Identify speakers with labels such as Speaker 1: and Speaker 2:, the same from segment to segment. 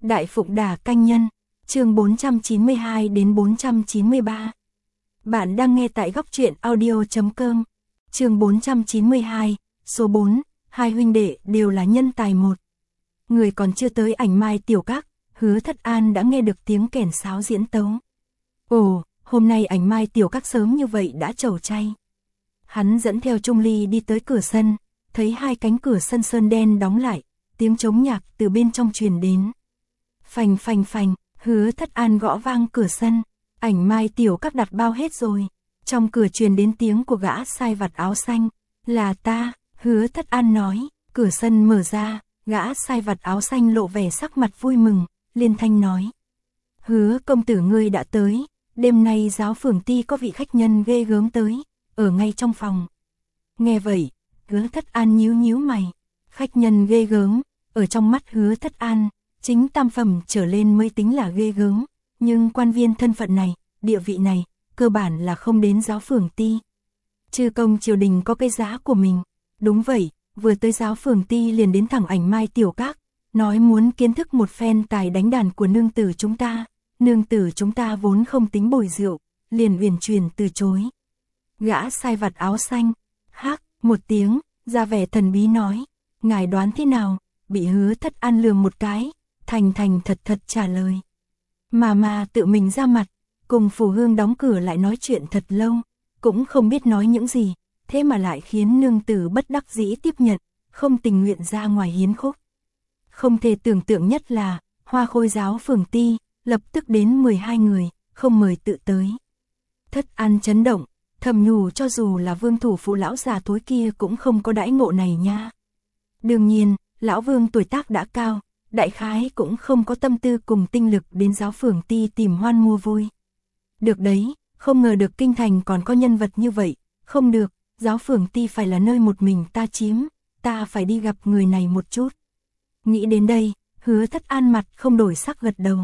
Speaker 1: Đại Phụng Đà Canh Nhân, chương 492 đến 493. Bạn đang nghe tại góc truyện audio.com. Chương 492, số 4, hai huynh đệ đều là nhân tài một. Người còn chưa tới Ảnh Mai tiểu các, Hứa Thất An đã nghe được tiếng kèn sáo diễn tấu. Ồ, hôm nay Ảnh Mai tiểu các sớm như vậy đã trầu chay. Hắn dẫn theo Trung Ly đi tới cửa sân, thấy hai cánh cửa sân sơn đen đóng lại, tiếng trống nhạc từ bên trong truyền đến. Phành phành phành, Hứa Thất An gõ vang cửa sân, Ảnh Mai tiểu các đặt bao hết rồi. Trong cửa truyền đến tiếng của gã sai vặt áo xanh, là ta, Hứa Thất An nói. Cửa sân mở ra, gã sai vặt áo xanh lộ vẻ sắc mặt vui mừng, liên thanh nói. Hứa công tử ngươi đã tới, đêm nay giáo phường ty có vị khách nhân ghê gớm tới, ở ngay trong phòng. Nghe vậy, Hứa Thất An nhíu nhíu mày, khách nhân ghê gớm, ở trong mắt Hứa Thất An, chính tam phẩm trở lên mới tính là ghê gớm, nhưng quan viên thân phận này, địa vị này, cơ bản là không đến giáo phường ty. Chư công triều đình có cái giá của mình, đúng vậy, vừa tới giáo phường ty liền đến thẳng Ảnh Mai tiểu các, nói muốn kiến thức một phen tài đánh đàn của nương tử chúng ta. Nương tử chúng ta vốn không tính bồi rượu, liền uyển chuyển từ chối. Gã sai vặt áo xanh, hắc một tiếng, ra vẻ thần bí nói, ngài đoán thế nào? Bị Hứa Thất An lườm một cái, thành thành thật thật trả lời. Mà tự mình ra mặt, cùng Phù Hương đóng cửa lại nói chuyện thật lâu, cũng không biết nói những gì, thế mà lại khiến nương tử bất đắc dĩ tiếp nhận, không tình nguyện ra ngoài hiến khúc. Không thể tưởng tượng nhất là, Hoa Khôi giáo phường ty, lập tức đến 12 người, không mời tự tới. Thất An chấn động, thầm nhủ cho dù là Vương thủ phụ lão già thối kia cũng không có đãi ngộ này nha. Đương nhiên, lão Vương tuổi tác đã cao, đại khái cũng không có tâm tư cùng tinh lực đến giáo phường ty tìm hoan mua vui. Được đấy, không ngờ được kinh thành còn có nhân vật như vậy, không được, giáo phường ty phải là nơi một mình ta chiếm, ta phải đi gặp người này một chút. Nghĩ đến đây, Hứa Thất An mặt không đổi sắc gật đầu.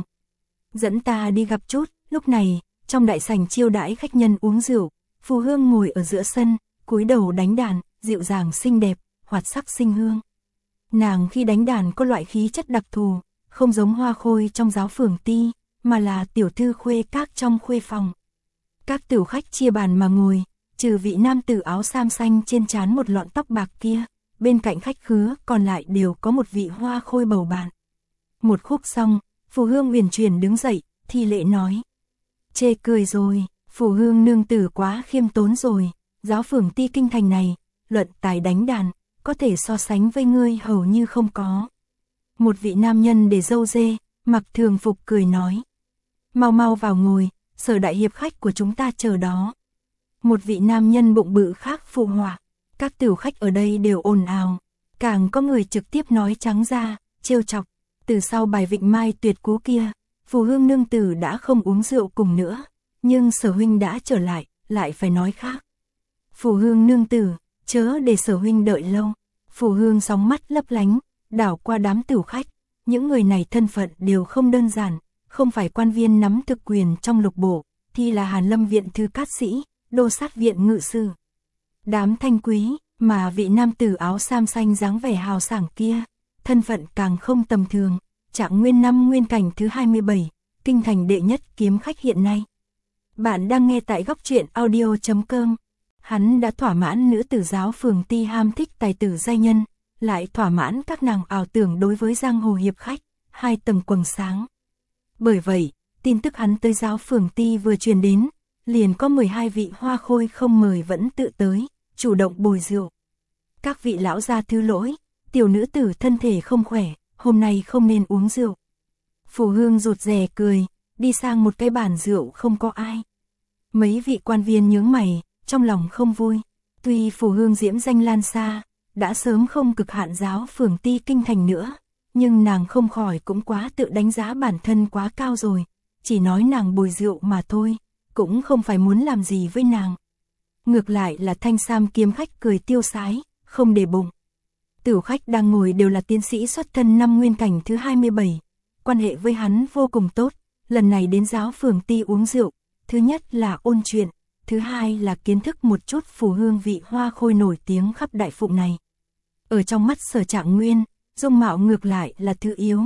Speaker 1: Dẫn ta đi gặp chút. Lúc này, trong đại sảnh chiêu đãi khách nhân uống rượu, Phù Hương ngồi ở giữa sân, cúi đầu đánh đàn, dịu dàng xinh đẹp, hoạt sắc sinh hương. Nàng khi đánh đàn có loại khí chất đặc thù, không giống Hoa Khôi trong giáo phường ty, mà là tiểu thư khuê các trong khuê phòng. Các tiểu khách chia bàn mà ngồi, trừ vị nam tử áo sam xanh trên trán một lọn tóc bạc kia, bên cạnh khách khứa còn lại đều có một vị Hoa Khôi bầu bạn. Một khúc xong, Phù Hương uyển chuyển đứng dậy, thi lễ nói. Chê cười rồi, Phù Hương nương tử quá khiêm tốn rồi, giáo phường ty kinh thành này, luận tài đánh đàn, có thể so sánh với ngươi hầu như không có. Một vị nam nhân để râu dê, mặc thường phục cười nói. Mau mau vào ngồi, Sở đại hiệp khách của chúng ta chờ đó. Một vị nam nhân bụng bự khác phụ họa, các tiểu khách ở đây đều ồn ào, càng có người trực tiếp nói trắng ra, trêu chọc. Từ sau bài Vịnh Mai tuyệt cú kia, Phù Hương nương tử đã không uống rượu cùng nữa, nhưng Sở huynh đã trở lại phải nói khác. Phù Hương nương tử, chớ để Sở huynh đợi lâu. Phù Hương sóng mắt lấp lánh, đảo qua đám tiểu khách, những người này thân phận đều không đơn giản, không phải quan viên nắm thực quyền trong lục bộ, thì là Hàn Lâm viện thư cát sĩ, đô sát viện ngự sư. Đám thanh quý, mà vị nam tử áo sam xanh dáng vẻ hào sảng kia, thân phận càng không tầm thường, Trạng Nguyên năm nguyên cảnh thứ 27, kinh thành đệ nhất kiếm khách hiện nay. Bạn đang nghe tại góc truyện audio.com. Hắn đã thỏa mãn nữ tử giáo phường ty ham thích tài tử giai nhân, lại thỏa mãn các nàng ảo tưởng đối với giang hồ hiệp khách, hai tầng quầng sáng. Bởi vậy, tin tức hắn tới giáo phường ty vừa truyền đến, liền có 12 vị Hoa Khôi không mời vẫn tự tới, chủ động bồi rượu. Các vị lão gia thứ lỗi, tiểu nữ tử thân thể không khỏe, hôm nay không nên uống rượu. Phù Hương rụt rè cười, đi sang một cái bàn rượu không có ai. Mấy vị quan viên nhướng mày, trong lòng không vui. Tuy Phù Hương diễm danh lan xa, đã sớm không cực hạn giáo phường ty kinh thành nữa, nhưng nàng không khỏi cũng quá tự đánh giá bản thân quá cao rồi. Chỉ nói nàng bồi rượu mà thôi, cũng không phải muốn làm gì với nàng. Ngược lại là thanh sam kiếm khách cười tiêu sái, không để bụng. Tiểu khách đang ngồi đều là tiến sĩ xuất thân năm nguyên cảnh thứ 27, quan hệ với hắn vô cùng tốt, lần này đến giáo phường ty uống rượu, thứ nhất là ôn chuyện, thứ hai là kiến thức một chút Phù Hương vị Hoa Khôi nổi tiếng khắp Đại Phụng này. Ở trong mắt Sở Trạng Nguyên, dung mạo ngược lại là thứ yếu,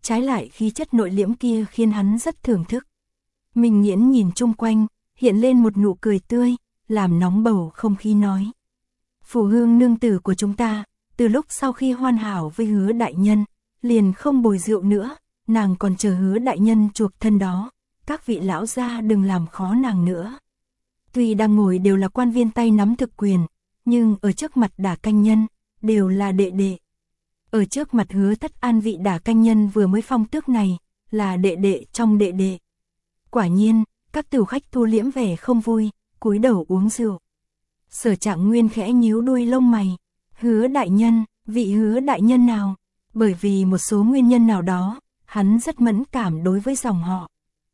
Speaker 1: trái lại khí chất nội liễm kia khiến hắn rất thưởng thức. Minh Nghiễn nhìn chung quanh, hiện lên một nụ cười tươi, làm nóng bầu không khí nói. Phù Hương nương tử của chúng ta, từ lúc sau khi hoàn hảo với Hứa đại nhân, liền không bồi rượu nữa, nàng còn chờ Hứa đại nhân chuộc thân đó, các vị lão gia đừng làm khó nàng nữa. Tuy đang ngồi đều là quan viên tay nắm thực quyền, nhưng ở trước mặt Đả Canh Nhân, đều là đệ đệ. Ở trước mặt Hứa Thất An vị Đả Canh Nhân vừa mới phong tước này, là đệ đệ trong đệ đệ. Quả nhiên, các tửu khách thu liễm vẻ không vui, cúi đầu uống rượu. Sở Trạng Nguyên khẽ nhíu đuôi lông mày. Hứa đại nhân, vị Hứa đại nhân nào? Bởi vì một số nguyên nhân nào đó, hắn rất mẫn cảm đối với dòng họ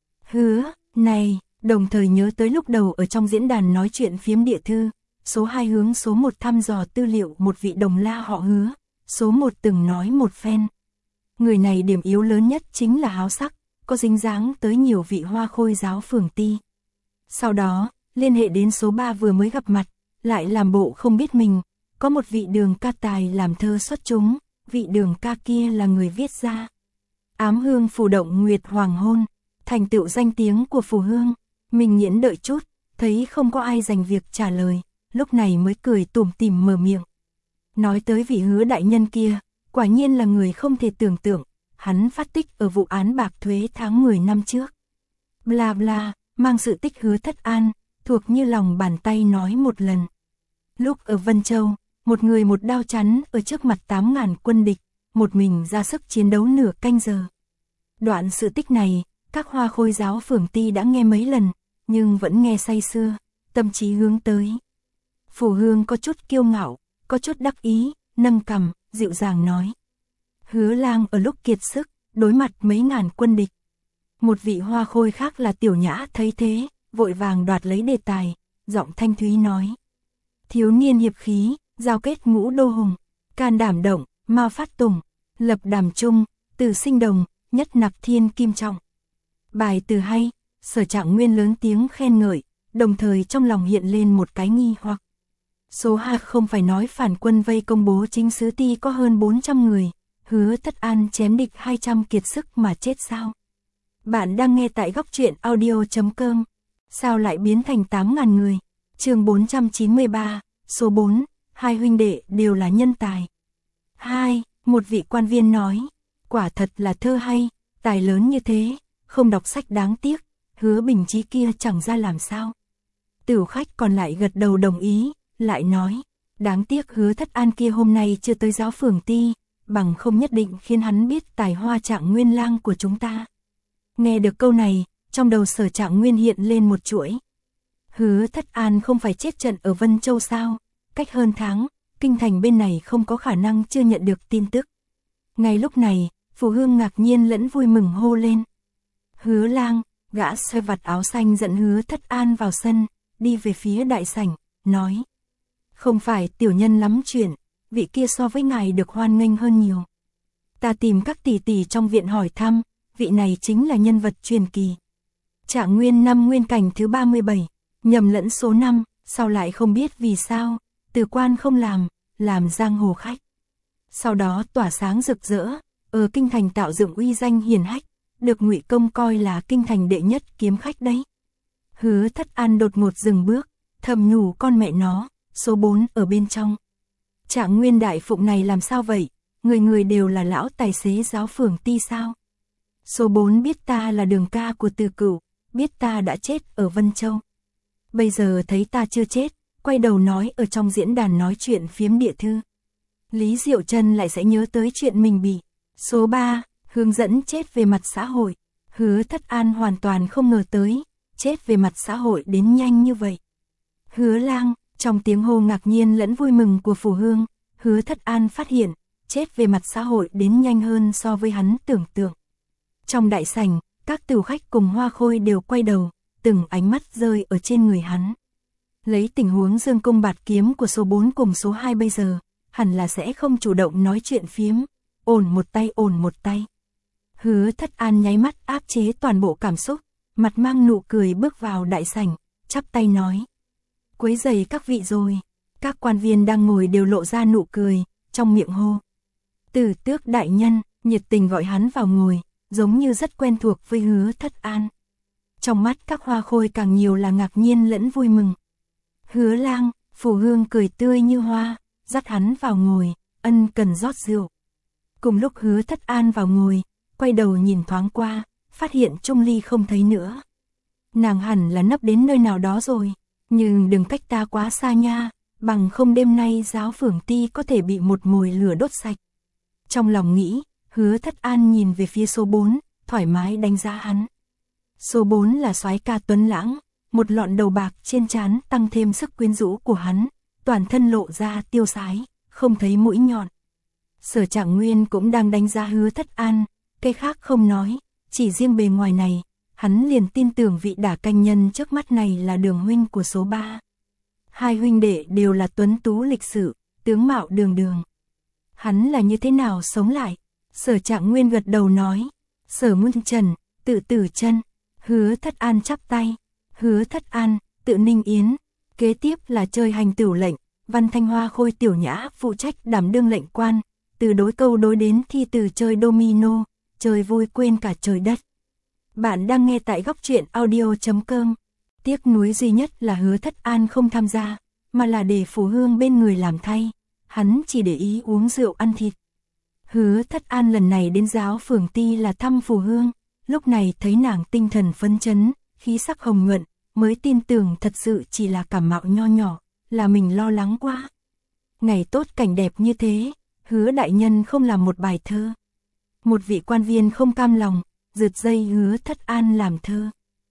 Speaker 1: Hứa này, đồng thời nhớ tới lúc đầu ở trong diễn đàn nói chuyện phiếm địa thư, số 2 hướng số 1 thăm dò tư liệu một vị đồng la họ Hứa, số 1 từng nói một phen. Người này điểm yếu lớn nhất chính là háo sắc, có dính dáng tới nhiều vị hoa khôi giáo phường ti. Sau đó, liên hệ đến số 3 vừa mới gặp mặt, lại làm bộ không biết mình, có một vị Đường ca tài làm thơ xuất chúng, vị Đường ca kia là người viết ra Ám Hương Phù Động Nguyệt Hoàng Hôn, thành tựu danh tiếng của Phù Hương. Minh Nghiễn đợi chút, thấy không có ai dành việc trả lời, lúc này mới cười tủm tỉm mở miệng. Nói tới vị Hứa đại nhân kia, quả nhiên là người không thể tưởng tượng, hắn phát tích ở vụ án bạc thuế tháng 10 năm trước. Bla bla, mang sự tích Hứa Thất An, thuộc như lòng bàn tay nói một lần. Lúc ở Vân Châu, một người một đao chắn ở trước mặt 8.000 quân địch, một mình ra sức chiến đấu nửa canh giờ. Đoạn sự tích này, các hoa khôi giáo phường ti đã nghe mấy lần, nhưng vẫn nghe say sưa, tâm trí hướng tới. Phù Hương có chút kiêu ngạo, có chút đắc ý, nâng cằm, dịu dàng nói. Hứa lang ở lúc kiệt sức, đối mặt mấy ngàn quân địch. Một vị hoa khôi khác là Tiểu Nhã thấy thế, vội vàng đoạt lấy đề tài, giọng thanh thúy nói. Thiếu niên hiệp khí, giao kết ngũ đô hùng, can đảm động, mao phát tùng, lập đàm trung, từ sinh đồng, nhất nặc thiên kim trọng. Bài từ hay, Sở Trạng Nguyên lớn tiếng khen ngợi, đồng thời trong lòng hiện lên một cái nghi hoặc. Số 2 không phải nói phản quân vây công Bố Chính Sứ Ti có hơn 400 người, Hứa Thất An chém địch 200 kiệt sức mà chết sao? Bạn đang nghe tại góc truyện audio.com. Sao lại biến thành 8.000 người? Chương 493, số 4, hai huynh đệ đều là nhân tài. Một vị quan viên nói, quả thật là thơ hay, tài lớn như thế, không đọc sách đáng tiếc, Hứa Bình Chí kia chẳng ra làm sao. Tửu khách còn lại gật đầu đồng ý, lại nói, đáng tiếc Hứa Thất An kia hôm nay chưa tới giáo phường ti, bằng không nhất định khiến hắn biết tài hoa Trạng Nguyên lang của chúng ta. Nghe được câu này, trong đầu Sở Trạng Nguyên hiện lên một chuỗi. Hứa Thất An không phải chết trận ở Vân Châu sao? Cách hơn tháng, kinh thành bên này không có khả năng chưa nhận được tin tức. Ngay lúc này, Phù Hương ngạc nhiên lẫn vui mừng hô lên. Hứa lang, gã xoay vặt áo xanh dẫn Hứa Thất An vào sân, đi về phía đại sảnh, nói. Không phải tiểu nhân lắm chuyện, vị kia so với ngài được hoan nghênh hơn nhiều. Ta tìm các tỷ tỷ trong viện hỏi thăm, vị này chính là nhân vật truyền kỳ. Trạng Nguyên năm nguyên cảnh thứ 37, nhầm lẫn số 5, sau lại không biết vì sao, từ quan không làm giang hồ khách. Sau đó tỏa sáng rực rỡ, ở kinh thành tạo dựng uy danh hiển hách, được Ngụy Công coi là kinh thành đệ nhất kiếm khách đấy. Hứa Thất An đột ngột dừng bước, thầm nhủ con mẹ nó, số 4 ở bên trong. Trạng Nguyên đại phụng này làm sao vậy, người người đều là lão tài xế giáo phường ti sao? Số 4 biết ta là Đường ca của Từ Cửu, biết ta đã chết ở Vân Châu. Bây giờ thấy ta chưa chết, quay đầu nói ở trong diễn đàn nói chuyện phiếm địa thư. Lý Diệu Trân lại sẽ nhớ tới chuyện mình bị. Số 3, hướng dẫn chết về mặt xã hội. Hứa Thất An hoàn toàn không ngờ tới, chết về mặt xã hội đến nhanh như vậy. Hứa lang, trong tiếng hô ngạc nhiên lẫn vui mừng của Phù Hương, Hứa Thất An phát hiện, chết về mặt xã hội đến nhanh hơn so với hắn tưởng tượng. Trong đại sảnh, các tửu khách cùng hoa khôi đều quay đầu, từng ánh mắt rơi ở trên người hắn. Lấy tình huống dương cung bạt kiếm của số 4 cùng số 2 bây giờ, hẳn là sẽ không chủ động nói chuyện phiếm, ổn một tay. Hứa Thất An nháy mắt áp chế toàn bộ cảm xúc, mặt mang nụ cười bước vào đại sảnh, chắp tay nói. Quấy rầy các vị rồi, các quan viên đang ngồi đều lộ ra nụ cười, trong miệng hô. Tử Tước đại nhân, nhiệt tình gọi hắn vào ngồi, giống như rất quen thuộc với Hứa Thất An. Trong mắt các hoa khôi càng nhiều là ngạc nhiên lẫn vui mừng. Hứa Lang, Phù Hương cười tươi như hoa, dắt hắn vào ngồi, ân cần rót rượu. Cùng lúc Hứa Thất An vào ngồi, quay đầu nhìn thoáng qua, phát hiện Trung Ly không thấy nữa. Nàng hẳn là nấp đến nơi nào đó rồi, nhưng đừng cách ta quá xa nha, bằng không đêm nay giáo phường ti có thể bị một mồi lửa đốt sạch. Trong lòng nghĩ, Hứa Thất An nhìn về phía số 4, thoải mái đánh giá hắn. Số 4 là soái ca tuấn lãng, một lọn đầu bạc trên trán tăng thêm sức quyến rũ của hắn, toàn thân lộ ra tiêu sái, không thấy mũi nhọn. Sở Trạng Nguyên cũng đang đánh giá Hứa Thất An, cái khác không nói, chỉ riêng bề ngoài này, hắn liền tin tưởng vị đả canh nhân trước mắt này là Đường huynh của số 3. Hai huynh đệ đều là tuấn tú lịch sự, tướng mạo đường đường. Hắn là như thế nào sống lại? Sở Trạng Nguyên gật đầu nói, Sở Muôn Trần, tự Tử Chân. Hứa Thất An chắp tay, Hứa Thất An, tự Ninh Yến. Kế tiếp là chơi hành tửu lệnh, Văn Thanh Hoa Khôi Tiểu Nhã phụ trách đảm đương lệnh quan, từ đối câu đối đến thi từ chơi domino, chơi vui quên cả trời đất. Bạn đang nghe tại góc truyện audio.com. Tiếc nuối duy nhất là Hứa Thất An không tham gia, mà là để Phù Hương bên người làm thay, hắn chỉ để ý uống rượu ăn thịt. Hứa Thất An lần này đến giáo phường ti là thăm Phù Hương, lúc này thấy nàng tinh thần phấn chấn, khí sắc hồng nhuận, mới tin tưởng thật sự chỉ là cảm mạo nho nhỏ, là mình lo lắng quá. Ngày tốt cảnh đẹp như thế, Hứa đại nhân không làm một bài thơ. Một vị quan viên không cam lòng, rượt dây Hứa Thất An làm thơ.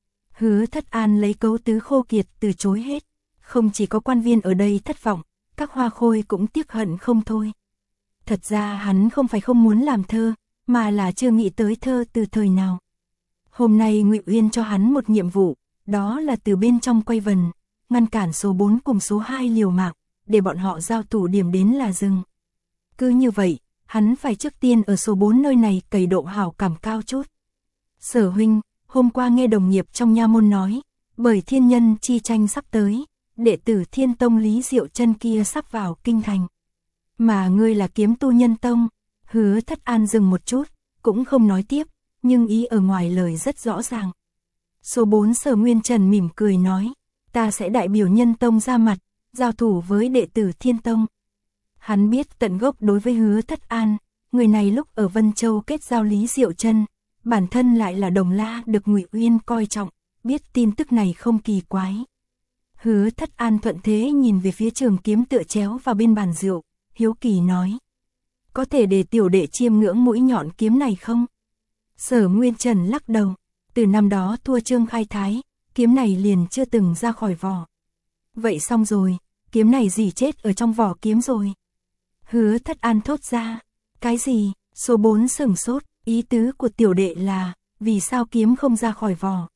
Speaker 1: Hứa Thất An lấy cấu tứ khô kiệt từ chối hết, không chỉ có quan viên ở đây thất vọng, các hoa khôi cũng tiếc hận không thôi. Thật ra hắn không phải không muốn làm thơ, mà là chưa nghĩ tới thơ từ thời nào. Hôm nay Ngụy Uyên cho hắn một nhiệm vụ, đó là từ bên trong quay vần, ngăn cản số 4 cùng số 2 liều mạng, để bọn họ giao thủ điểm đến là rừng. Cứ như vậy, hắn phải trước tiên ở số 4 nơi này cày độ hảo cảm cao chút. Sở huynh, hôm qua nghe đồng nghiệp trong nha môn nói, bởi thiên nhân chi tranh sắp tới, đệ tử Thiên Tông Lý Diệu Chân kia sắp vào kinh thành. Mà ngươi là kiếm tu nhân tông. Hứa Thất An dừng một chút, cũng không nói tiếp, nhưng ý ở ngoài lời rất rõ ràng. Số 4 Sở Nguyên Trần mỉm cười nói, ta sẽ đại biểu nhân tông ra mặt, giao thủ với đệ tử Thiên Tông. Hắn biết tận gốc đối với Hứa Thất An, người này lúc ở Vân Châu kết giao Lý Diệu Chân, bản thân lại là đồng la được Ngụy Uyên coi trọng, biết tin tức này không kỳ quái. Hứa Thất An thuận thế nhìn về phía trường kiếm tựa chéo vào bên bàn rượu, hiếu kỳ nói, có thể để tiểu đệ chiêm ngưỡng mũi nhọn kiếm này không? Sở Nguyên Trần lắc đầu, từ năm đó thua Trương Khai Thái, kiếm này liền chưa từng ra khỏi vỏ. Vậy xong rồi, kiếm này gì chết ở trong vỏ kiếm rồi? Hứa Thất An thốt ra, cái gì? Số 4 sửng sốt, ý tứ của tiểu đệ là, vì sao kiếm không ra khỏi vỏ?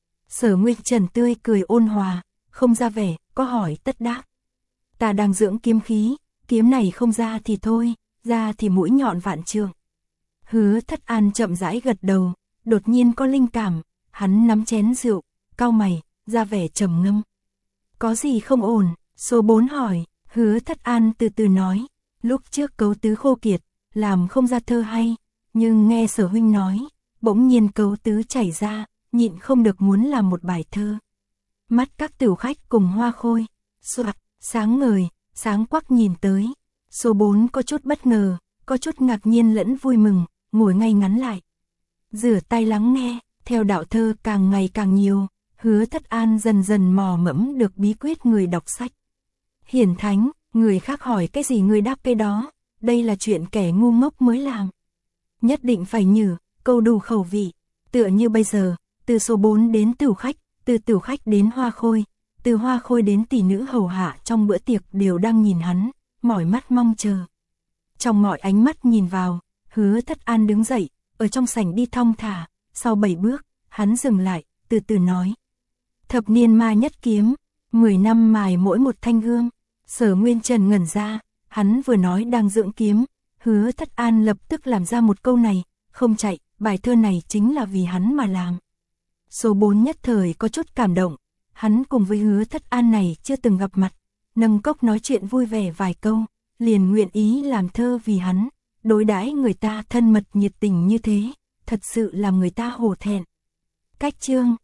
Speaker 1: Sở Nguyên Trần tươi cười ôn hòa, không ra vẻ, có hỏi tất đáp. Ta đang dưỡng kiếm khí, kiếm này không ra thì thôi, ra thì mũi nhọn vạn trượng. Hứa Thất An chậm rãi gật đầu, đột nhiên có linh cảm, hắn nắm chén rượu, cau mày, ra vẻ trầm ngâm. Có gì không ổn? Số 4 hỏi. Hứa Thất An từ từ nói, lúc trước cấu tứ khô kiệt, làm không ra thơ hay, nhưng nghe Sở huynh nói, bỗng nhiên cấu tứ chảy ra, nhịn không được muốn làm một bài thơ. Mắt các tiểu khách cùng hoa khôi, soạt, sáng ngời, sáng quắc nhìn tới. Số 4 có chút bất ngờ, có chút ngạc nhiên lẫn vui mừng, ngồi ngay ngắn lại. Rửa tay lắng nghe, theo đạo thơ càng ngày càng nhiều, Hứa Thất An dần dần mò mẫm được bí quyết người đọc sách. Hiển thánh, người khác hỏi cái gì người đáp cái đó, đây là chuyện kẻ ngu ngốc mới làm. Nhất định phải nhử, câu đủ khẩu vị, tựa như bây giờ, từ số 4 đến tửu khách, từ tửu khách đến hoa khôi, từ hoa khôi đến tỷ nữ hầu hạ trong bữa tiệc đều đang nhìn hắn, mỏi mắt mong chờ. Trong mọi ánh mắt nhìn vào, Hứa Thất An đứng dậy, ở trong sảnh đi thong thả, sau 7 bước, hắn dừng lại, từ từ nói. Thập niên ma nhất kiếm, 10 năm mài mỗi một thanh gương. Sở Nguyên Trần ngẩn ra, hắn vừa nói đang dưỡng kiếm, Hứa Thất An lập tức làm ra một câu này, không chạy, bài thơ này chính là vì hắn mà làm. Số 4 nhất thời có chút cảm động, hắn cùng với Hứa Thất An này chưa từng gặp mặt, nâng cốc nói chuyện vui vẻ vài câu, liền nguyện ý làm thơ vì hắn, đối đãi người ta thân mật nhiệt tình như thế, thật sự làm người ta hổ thẹn. Cách chương